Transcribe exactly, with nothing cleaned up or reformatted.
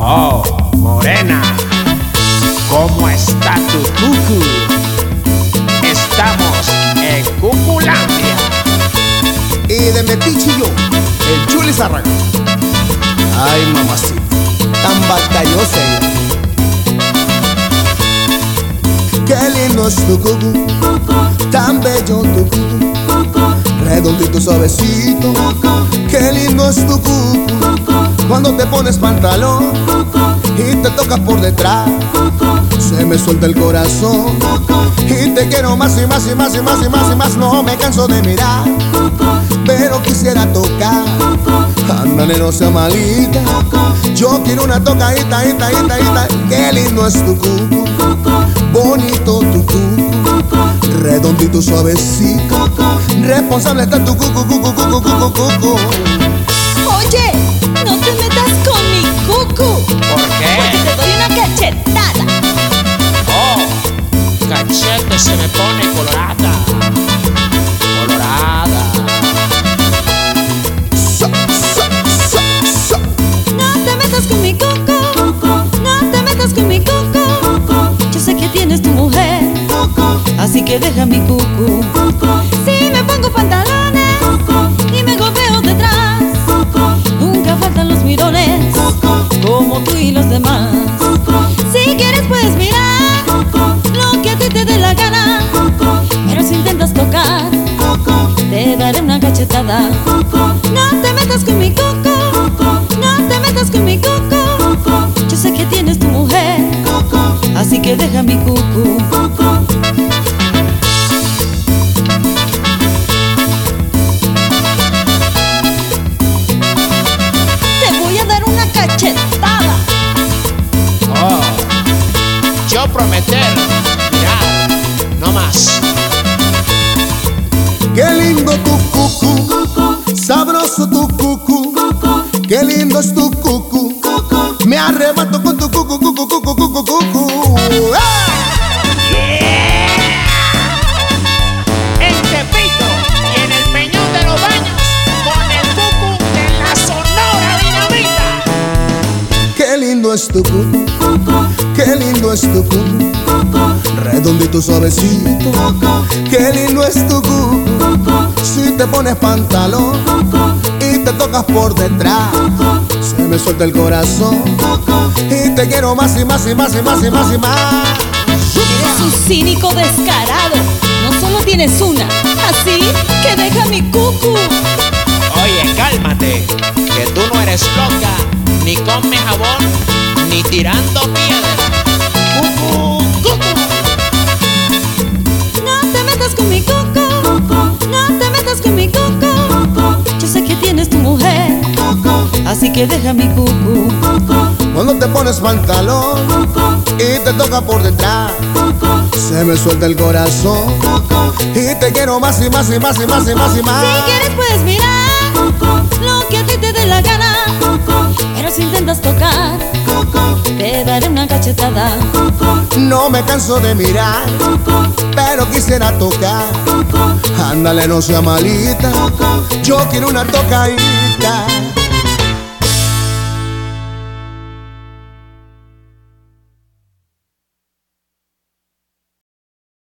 Oh, morena, ¿cómo está tu cucu? Estamos en Cuculandia. Y de Metiche yo, el Chuli Zárraga. Ay, mamacita, tan batallosa ella. Qué lindo es tu cucu, tan bello tu cucu, redondito suavecito. Qué lindo es tu cucu, cuando te pones pantalón y te tocas por detrás, se me suelta el corazón y te quiero más y más y más y más y más y más. No me canso de mirar, pero quisiera tocar. Ándale, no sea malita, yo quiero una tocadita, ita, ita, ita. Qué lindo es tu cucu, bonito tu cucu, redondito suavecito. Responsable está tu cucu, cucu, cucu, cucu, cucu. Oye, no te metas con mi cucu. ¿Por qué? Porque te doy una cachetada. Oh, cachete se me pone colorada. Colorada. So, so, so, so. No te metas con mi cucu. No te metas con mi cucu. Yo sé que tienes tu mujer, así que deja mi cucu. Si me pongo pantalones y me golpeo detrás, nunca faltan los mirones, como tú y los demás. Si quieres puedes mirar lo que a ti te dé la gana, pero si intentas tocar, te daré una cachetada. No te metas con mi coco, no te metas con mi coco. Yo sé que tienes tu mujer, así que deja mi cucu. Cachetada. Oh, yo prometer, mirar, no más. Qué lindo tu cucu, sabroso tu cucu. Qué lindo es tu cucu, me arrebato con tu cucu, cucu, cucu, cucu, cucu. En Tepito y en el Peñón de los Baños, con el cucu de la Sonora Dinamita. Qué lindo es tu cucu, qué lindo es tu cucu, redondito suavecito. Qué lindo es tu cucu, si te pones pantalón y te tocas por detrás, se me suelta el corazón y te quiero más y más y más y más y más y más. Eres un cínico descarado, no solo tienes una, así que deja mi cucu. Oye, cálmate, que tú no eres loca, ni come jabón, ni tirando piedra. Cucu, cucu. No te metas con mi coco, no te metas con mi coco. Yo sé que tienes tu mujer, así que deja mi cucu. Cuando te pones pantalón y te toca por detrás, se me suelta el corazón y te quiero más y más y más y más y más y más. Si quieres puedes mirar lo que a ti te dé la gana, pero si intentas tocar, te daré una cachetada. No me canso de mirar, pero quisiera tocar. Ándale, no sea malita, yo quiero una tocadita.